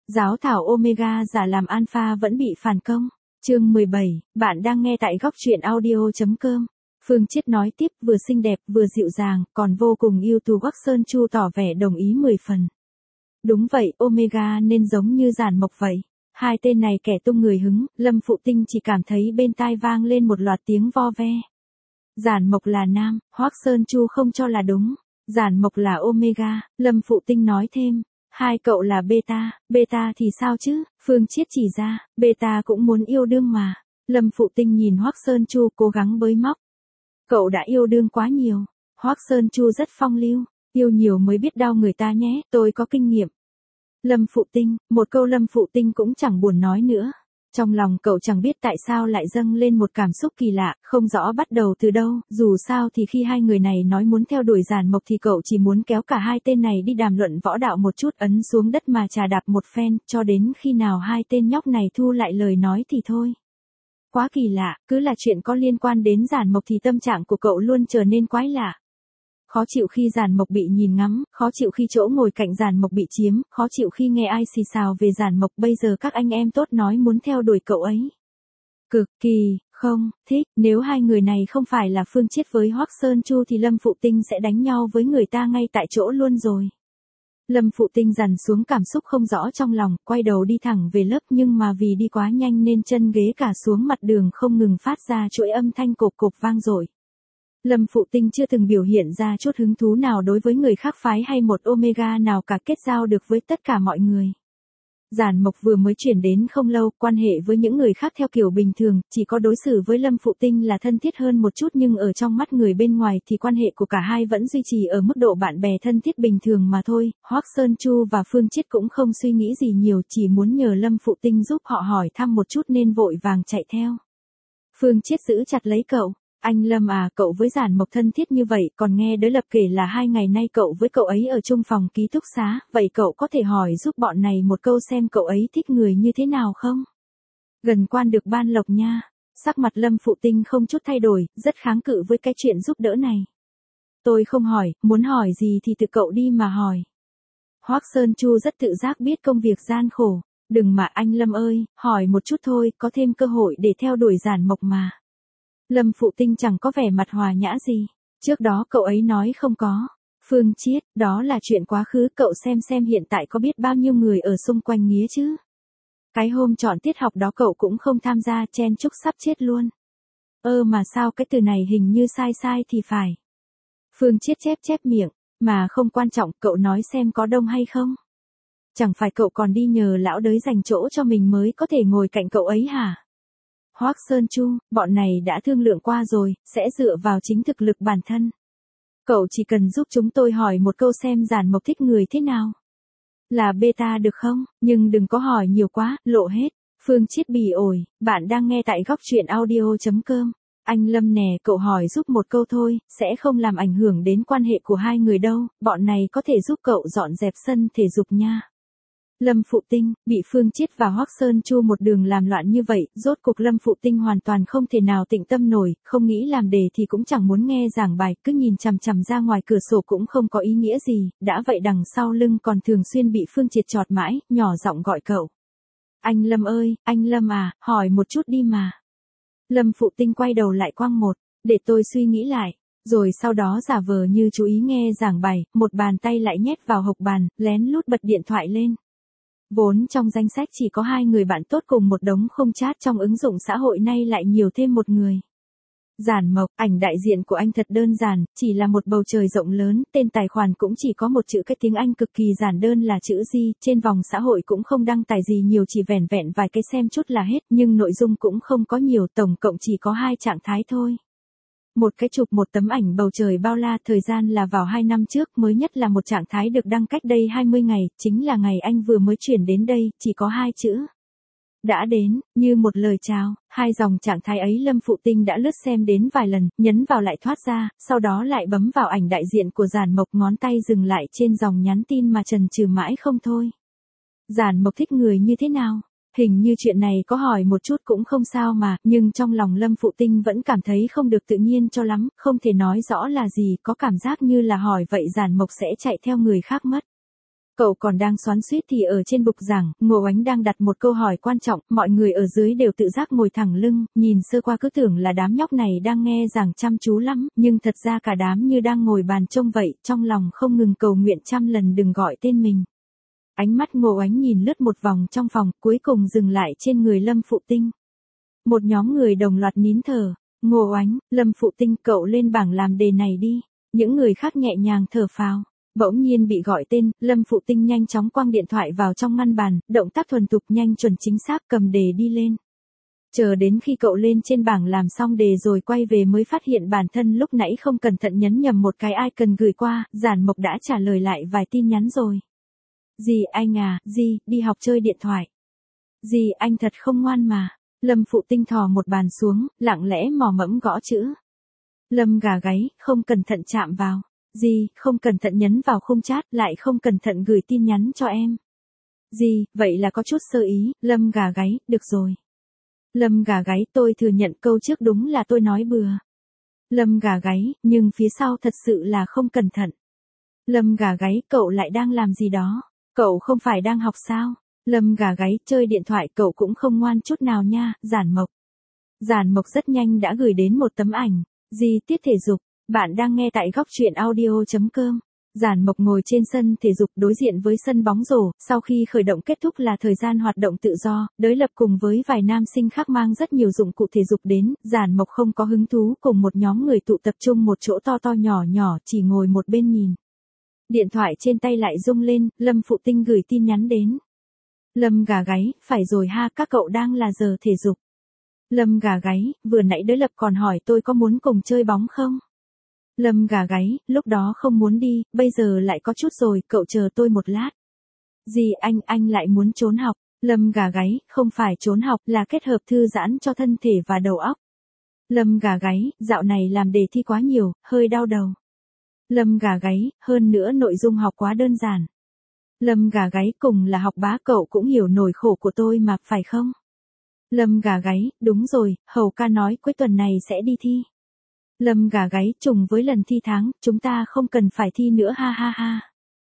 Giáo thảo Omega giả làm Alpha vẫn bị phản công. Chương 17, bạn đang nghe tại góc truyện audio.com. Phương Chiết nói tiếp, vừa xinh đẹp vừa dịu dàng, còn vô cùng yêu tú. Hoắc Sơn Chu tỏ vẻ đồng ý 10 phần. Đúng vậy, Omega nên giống như Giản Mộc vậy. Hai tên này kẻ tung người hứng, Lâm Phụ Tinh chỉ cảm thấy bên tai vang lên một loạt tiếng vo ve. Giản Mộc là nam, Hoắc Sơn Chu không cho là đúng. Giản Mộc là Omega, Lâm Phụ Tinh nói thêm. Hai cậu là beta, beta thì sao chứ? Phương Chiết chỉ ra, beta cũng muốn yêu đương mà. Lâm Phụ Tinh nhìn Hoắc Sơn Chu cố gắng bới móc. Cậu đã yêu đương quá nhiều. Hoắc Sơn Chu rất phong lưu, yêu nhiều mới biết đau người ta nhé, tôi có kinh nghiệm. Lâm Phụ Tinh, một câu Lâm Phụ Tinh cũng chẳng buồn nói nữa. Trong lòng cậu chẳng biết tại sao lại dâng lên một cảm xúc kỳ lạ, không rõ bắt đầu từ đâu, dù sao thì khi hai người này nói muốn theo đuổi Giản Mộc thì cậu chỉ muốn kéo cả hai tên này đi đàm luận võ đạo một chút, ấn xuống đất mà chà đạp một phen, cho đến khi nào hai tên nhóc này thu lại lời nói thì thôi. Quá kỳ lạ, cứ là chuyện có liên quan đến Giản Mộc thì tâm trạng của cậu luôn trở nên quái lạ. Khó chịu khi Giản Mộc bị nhìn ngắm, khó chịu khi chỗ ngồi cạnh Giản Mộc bị chiếm, khó chịu khi nghe ai xì xào về Giản Mộc. Bây giờ các anh em tốt nói muốn theo đuổi cậu ấy. Cực kỳ, không, thích, nếu hai người này không phải là Phương Chiết với Hoắc Sơn Chu thì Lâm Phụ Tinh sẽ đánh nhau với người ta ngay tại chỗ luôn rồi. Lâm Phụ Tinh dằn xuống cảm xúc không rõ trong lòng, quay đầu đi thẳng về lớp, nhưng mà vì đi quá nhanh nên chân ghế cả xuống mặt đường không ngừng phát ra chuỗi âm thanh cộp cộp vang dội. Lâm Phụ Tinh chưa từng biểu hiện ra chút hứng thú nào đối với người khác phái hay một Omega nào cả, kết giao được với tất cả mọi người. Giản Mộc vừa mới chuyển đến không lâu, quan hệ với những người khác theo kiểu bình thường, chỉ có đối xử với Lâm Phụ Tinh là thân thiết hơn một chút, nhưng ở trong mắt người bên ngoài thì quan hệ của cả hai vẫn duy trì ở mức độ bạn bè thân thiết bình thường mà thôi. Hoắc Sơn Chu và Phương Chiết cũng không suy nghĩ gì nhiều, chỉ muốn nhờ Lâm Phụ Tinh giúp họ hỏi thăm một chút nên vội vàng chạy theo. Phương Chiết giữ chặt lấy cậu. Anh Lâm à, cậu với Giản Mộc thân thiết như vậy, còn nghe Đới Lập kể là 2 ngày nay cậu với cậu ấy ở chung phòng ký túc xá, vậy cậu có thể hỏi giúp bọn này một câu xem cậu ấy thích người như thế nào không? Gần quan được ban lộc nha. Sắc mặt Lâm Phụ Tinh không chút thay đổi, rất kháng cự với cái chuyện giúp đỡ này. Tôi không hỏi, muốn hỏi gì thì tự cậu đi mà hỏi. Hoắc Sơn Chu rất tự giác biết công việc gian khổ. Đừng mà anh Lâm ơi, hỏi một chút thôi, có thêm cơ hội để theo đuổi Giản Mộc mà. Lâm Phụ Tinh chẳng có vẻ mặt hòa nhã gì. Trước đó cậu ấy nói không có. Phương Chiết, đó là chuyện quá khứ, cậu xem hiện tại có biết bao nhiêu người ở xung quanh Nghía chứ. Cái hôm chọn tiết học đó cậu cũng không tham gia, chen chúc sắp chết luôn. Mà sao cái từ này hình như sai thì phải. Phương Chiết chép miệng, mà không quan trọng, cậu nói xem có đông hay không. Chẳng phải cậu còn đi nhờ lão Đới dành chỗ cho mình mới có thể ngồi cạnh cậu ấy hả? Hoắc Sơn Chu, bọn này đã thương lượng qua rồi, sẽ dựa vào chính thực lực bản thân. Cậu chỉ cần giúp chúng tôi hỏi một câu xem Giản Mộc thích người thế nào. Là beta được không, nhưng đừng có hỏi nhiều quá, lộ hết. Phương Chiết bỉ ổi, bạn đang nghe tại góc truyện audio.com. Anh Lâm nè, cậu hỏi giúp một câu thôi, sẽ không làm ảnh hưởng đến quan hệ của hai người đâu, bọn này có thể giúp cậu dọn dẹp sân thể dục nha. Lâm Phụ Tinh, bị Phương Chiết và Hoắc Sơn Chu một đường làm loạn như vậy, rốt cục Lâm Phụ Tinh hoàn toàn không thể nào tĩnh tâm nổi, không nghĩ làm đề thì cũng chẳng muốn nghe giảng bài, cứ nhìn chằm chằm ra ngoài cửa sổ cũng không có ý nghĩa gì, đã vậy đằng sau lưng còn thường xuyên bị Phương Chiết chọt mãi, nhỏ giọng gọi cậu. Anh Lâm ơi, anh Lâm à, hỏi một chút đi mà. Lâm Phụ Tinh quay đầu lại quăng một, để tôi suy nghĩ lại. Rồi sau đó giả vờ như chú ý nghe giảng bài, một bàn tay lại nhét vào hộc bàn, lén lút bật điện thoại lên. Vốn trong danh sách chỉ có 2 người bạn tốt cùng một đống không chat, trong ứng dụng xã hội nay lại nhiều thêm một người. Giản Mộc, ảnh đại diện của anh thật đơn giản, chỉ là một bầu trời rộng lớn, tên tài khoản cũng chỉ có một chữ cái tiếng Anh cực kỳ giản đơn là chữ G, trên vòng xã hội cũng không đăng tải gì nhiều, chỉ vẻn vẹn vài cái xem chút là hết, nhưng nội dung cũng không có nhiều, tổng cộng chỉ có 2 trạng thái thôi. Một cái chụp một tấm ảnh bầu trời bao la, thời gian là vào 2 năm trước, mới nhất là một trạng thái được đăng cách đây 20 ngày, chính là ngày anh vừa mới chuyển đến đây, chỉ có 2 chữ. Đã đến, như một lời chào, 2 dòng trạng thái ấy Lâm Phụ Tinh đã lướt xem đến vài lần, nhấn vào lại thoát ra, sau đó lại bấm vào ảnh đại diện của Giản Mộc, ngón tay dừng lại trên dòng nhắn tin mà chần chừ mãi không thôi. Giản Mộc thích người như thế nào? Hình như chuyện này có hỏi một chút cũng không sao mà, nhưng trong lòng Lâm Phụ Tinh vẫn cảm thấy không được tự nhiên cho lắm, không thể nói rõ là gì, có cảm giác như là hỏi vậy Giản Mộc sẽ chạy theo người khác mất. Cậu còn đang xoắn xuýt thì ở trên bục giảng, Ngô Oánh đang đặt một câu hỏi quan trọng, mọi người ở dưới đều tự giác ngồi thẳng lưng, nhìn sơ qua cứ tưởng là đám nhóc này đang nghe giảng chăm chú lắm, nhưng thật ra cả đám như đang ngồi bàn trông vậy, trong lòng không ngừng cầu nguyện 100 lần đừng gọi tên mình. Ánh mắt Ngô Oánh nhìn lướt một vòng trong phòng, cuối cùng dừng lại trên người Lâm Phụ Tinh. Một nhóm người đồng loạt nín thở. Ngô Oánh, Lâm Phụ Tinh, cậu lên bảng làm đề này đi. Những người khác nhẹ nhàng thở phào. Bỗng nhiên bị gọi tên, Lâm Phụ Tinh nhanh chóng quăng điện thoại vào trong ngăn bàn, động tác thuần thục nhanh chuẩn chính xác cầm đề đi lên. Chờ đến khi cậu lên trên bảng làm xong đề rồi quay về mới phát hiện bản thân lúc nãy không cẩn thận nhấn nhầm một cái icon gửi qua, Giản Mộc đã trả lời lại vài tin nhắn rồi. Dì anh à, dì, đi học chơi điện thoại. Dì anh thật không ngoan mà. Lâm Phụ Tinh thò một bàn xuống, lặng lẽ mò mẫm gõ chữ. Lâm gà gáy, không cẩn thận chạm vào. Dì, không cẩn thận nhấn vào khung chat, lại không cẩn thận gửi tin nhắn cho em. Dì, vậy là có chút sơ ý, Lâm gà gáy, được rồi. Lâm gà gáy, tôi thừa nhận câu trước đúng là tôi nói bừa. Lâm gà gáy, nhưng phía sau thật sự là không cẩn thận. Lâm gà gáy, cậu lại đang làm gì đó? Cậu không phải đang học sao? Lâm gà gáy, chơi điện thoại cậu cũng không ngoan chút nào nha, Giản Mộc. Giản Mộc rất nhanh đã gửi đến một tấm ảnh. Dì, tiết thể dục. Bạn đang nghe tại góc truyện audio.com. Giản Mộc ngồi trên sân thể dục đối diện với sân bóng rổ, sau khi khởi động kết thúc là thời gian hoạt động tự do, đối lập cùng với vài nam sinh khác mang rất nhiều dụng cụ thể dục đến, Giản Mộc không có hứng thú cùng một nhóm người tụ tập trung một chỗ to to nhỏ nhỏ, chỉ ngồi một bên nhìn. Điện thoại trên tay lại rung lên, Lâm Phụ Tinh gửi tin nhắn đến. Lâm gà gáy, phải rồi ha, các cậu đang là giờ thể dục. Lâm gà gáy, vừa nãy đối lập còn hỏi tôi có muốn cùng chơi bóng không? Lâm gà gáy, lúc đó không muốn đi, bây giờ lại có chút rồi, cậu chờ tôi một lát. Dì anh lại muốn trốn học. Lâm gà gáy, không phải trốn học, là kết hợp thư giãn cho thân thể và đầu óc. Lâm gà gáy, dạo này làm đề thi quá nhiều, hơi đau đầu. Lâm gà gáy, hơn nữa nội dung học quá đơn giản. Lâm gà gáy, cùng là học bá cậu cũng hiểu nỗi khổ của tôi mà, phải không? Lâm gà gáy, đúng rồi, Hầu ca nói cuối tuần này sẽ đi thi. Lâm gà gáy, trùng với lần thi tháng, chúng ta không cần phải thi nữa ha ha ha.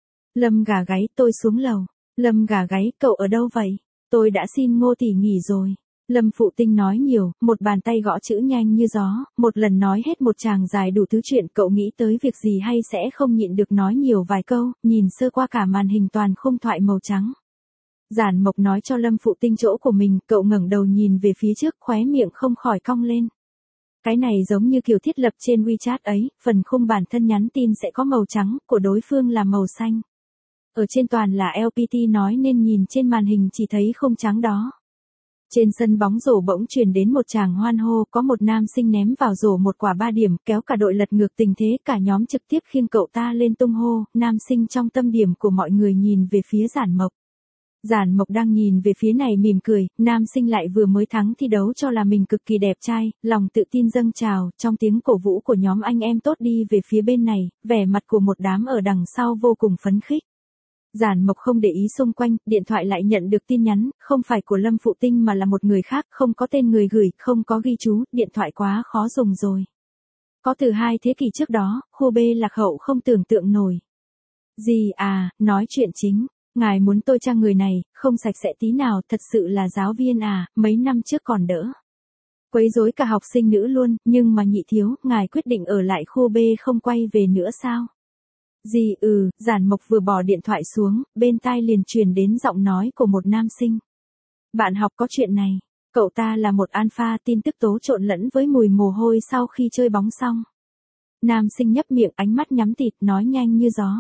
Lâm gà gáy, tôi xuống lầu. Lâm gà gáy, cậu ở đâu vậy? Tôi đã xin Ngô tỷ nghỉ rồi. Lâm Phụ Tinh nói nhiều, một bàn tay gõ chữ nhanh như gió, một lần nói hết một tràng dài đủ thứ chuyện, cậu nghĩ tới việc gì hay sẽ không nhịn được nói nhiều vài câu, nhìn sơ qua cả màn hình toàn khung thoại màu trắng. Giản Mộc nói cho Lâm Phụ Tinh chỗ của mình, cậu ngẩng đầu nhìn về phía trước, khóe miệng không khỏi cong lên. Cái này giống như kiểu thiết lập trên WeChat ấy, phần khung bản thân nhắn tin sẽ có màu trắng, của đối phương là màu xanh. Ở trên toàn là LPT nói nên nhìn trên màn hình chỉ thấy khung trắng đó. Trên sân bóng rổ bỗng truyền đến một tràng hoan hô, có một nam sinh ném vào rổ một quả 3 điểm, kéo cả đội lật ngược tình thế, cả nhóm trực tiếp khiêng cậu ta lên tung hô, nam sinh trong tâm điểm của mọi người nhìn về phía Giản Mộc. Giản Mộc đang nhìn về phía này mỉm cười, nam sinh lại vừa mới thắng thi đấu cho là mình cực kỳ đẹp trai, lòng tự tin dâng trào, trong tiếng cổ vũ của nhóm anh em tốt đi về phía bên này, vẻ mặt của một đám ở đằng sau vô cùng phấn khích. Giản Mộc không để ý xung quanh, điện thoại lại nhận được tin nhắn, không phải của Lâm Phụ Tinh mà là một người khác, không có tên người gửi, không có ghi chú, điện thoại quá khó dùng rồi. Có từ 2 thế kỷ trước đó, khu B lạc hậu không tưởng tượng nổi. Gì à, nói chuyện chính. Ngài muốn tôi tra người này, không sạch sẽ tí nào, thật sự là giáo viên à, mấy năm trước còn đỡ. Quấy rối cả học sinh nữ luôn, nhưng mà nhị thiếu, ngài quyết định ở lại khu B không quay về nữa sao? Gì Giản Mộc vừa bỏ điện thoại xuống, bên tai liền truyền đến giọng nói của một nam sinh. Bạn học có chuyện này, cậu ta là một alpha, tin tức tố trộn lẫn với mùi mồ hôi sau khi chơi bóng xong. Nam sinh nhấp miệng, ánh mắt nhắm tịt, nói nhanh như gió.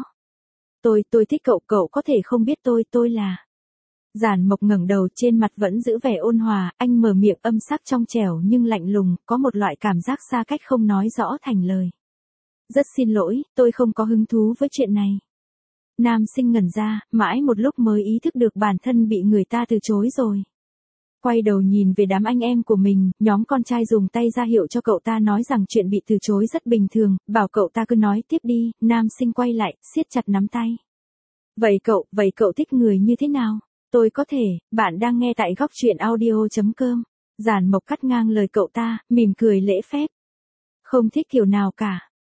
Tôi thích cậu, cậu có thể không biết tôi là. Giản Mộc ngẩng đầu, trên mặt vẫn giữ vẻ ôn hòa, anh mở miệng âm sắc trong trẻo nhưng lạnh lùng, có một loại cảm giác xa cách không nói rõ thành lời. Rất xin lỗi, tôi không có hứng thú với chuyện này. Nam sinh ngẩn ra, mãi một lúc mới ý thức được bản thân bị người ta từ chối rồi. Quay đầu nhìn về đám anh em của mình, nhóm con trai dùng tay ra hiệu cho cậu ta nói rằng chuyện bị từ chối rất bình thường, bảo cậu ta cứ nói tiếp đi, nam sinh quay lại, siết chặt nắm tay. Vậy cậu thích người như thế nào? Tôi có thể, bạn đang nghe tại góc truyện audio.com. Giản Mộc cắt ngang lời cậu ta, mỉm cười lễ phép. Không thích kiểu nào cả.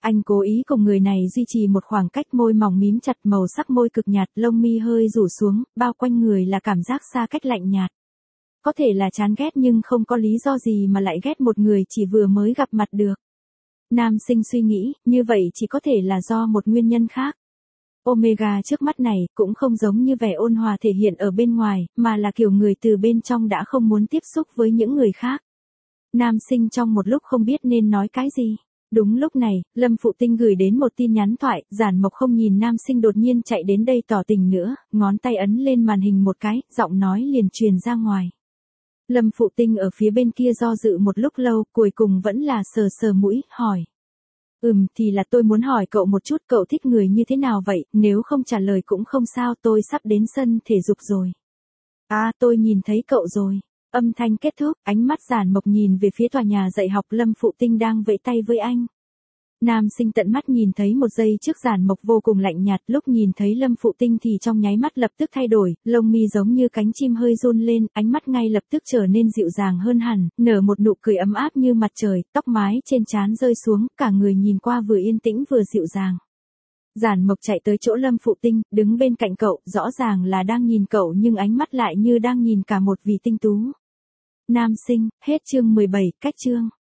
Anh cố ý cùng người này duy trì một khoảng cách, môi mỏng mím chặt, màu sắc môi cực nhạt, lông mi hơi rủ xuống, bao quanh người là cảm giác xa cách lạnh nhạt. Có thể là chán ghét nhưng không có lý do gì mà lại ghét một người chỉ vừa mới gặp mặt được. Nam sinh suy nghĩ, như vậy chỉ có thể là do một nguyên nhân khác. Omega trước mắt này cũng không giống như vẻ ôn hòa thể hiện ở bên ngoài, mà là kiểu người từ bên trong đã không muốn tiếp xúc với những người khác. Nam sinh trong một lúc không biết nên nói cái gì. Đúng lúc này, Lâm Phụ Tinh gửi đến một tin nhắn thoại, Giản Mộc không nhìn nam sinh đột nhiên chạy đến đây tỏ tình nữa, ngón tay ấn lên màn hình một cái, giọng nói liền truyền ra ngoài. Lâm Phụ Tinh ở phía bên kia do dự một lúc lâu, cuối cùng vẫn là sờ sờ mũi, hỏi. Thì là tôi muốn hỏi cậu một chút, cậu thích người như thế nào vậy, nếu không trả lời cũng không sao, tôi sắp đến sân thể dục rồi. À, tôi nhìn thấy cậu rồi. Âm thanh kết thúc, ánh mắt Giản Mộc nhìn về phía tòa nhà dạy học Lâm Phụ Tinh đang vẫy tay với anh. Nam sinh tận mắt nhìn thấy một giây trước Giản Mộc vô cùng lạnh nhạt, lúc nhìn thấy Lâm Phụ Tinh thì trong nháy mắt lập tức thay đổi, lông mi giống như cánh chim hơi run lên, ánh mắt ngay lập tức trở nên dịu dàng hơn hẳn, nở một nụ cười ấm áp như mặt trời, tóc mái trên trán rơi xuống, cả người nhìn qua vừa yên tĩnh vừa dịu dàng. Giản Mộc chạy tới chỗ Lâm Phụ Tinh, đứng bên cạnh cậu, rõ ràng là đang nhìn cậu nhưng ánh mắt lại như đang nhìn cả một vị tinh tú. Nam sinh, hết chương 17, cách chương.